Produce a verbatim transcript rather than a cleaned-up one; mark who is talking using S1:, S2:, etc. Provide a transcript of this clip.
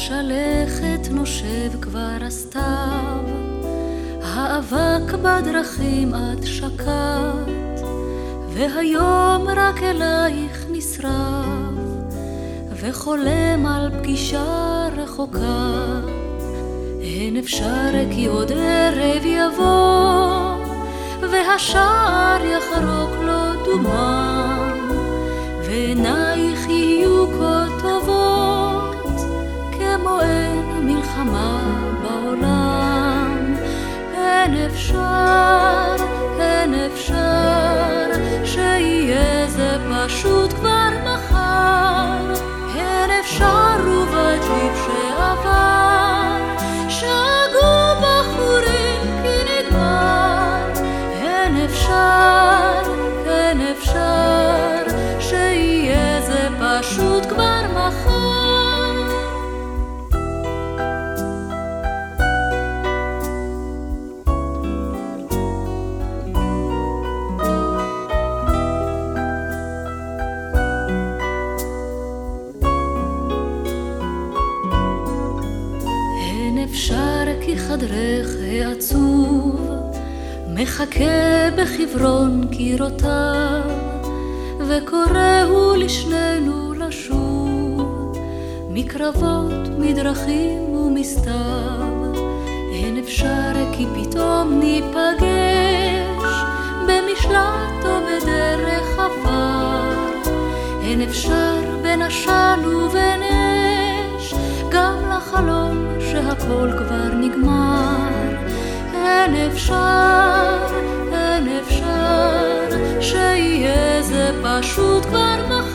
S1: בשלכת נושב כבר הסתיו, האבק בדרכים עד שקט, והיום רק אלייך נשרף, וחולם על פגישה רחוקה. אין אפשר כי עוד ערב יבוא, והשער יחרוק לו דומם, ועינייך יהיו כה טובות, כמו אין מלחמה בעולם. אין אפשר, אין אפשר, שיהיה זה פשוט כבר מחר. אין אפשר ובג'יפ שעבר, שגו בחורים כי נגמר. אין אפשר, אין אפשר, שיהיה זה פשוט כבר מחר. אפשר כי חדרך העצוב מחכה בחברון קירותיו, וקוראו לשנינו לשוב מקרבות, מדרכים ומסתיו. אין אפשר כי פתאום ניפגש במשלט או בדרך עפר. אין אפשר בין עשן ובין אש, גם לחלום שהכל כבר נגמר. אין אפשר, אין אפשר, שיהיה זה פשוט כבר מחר.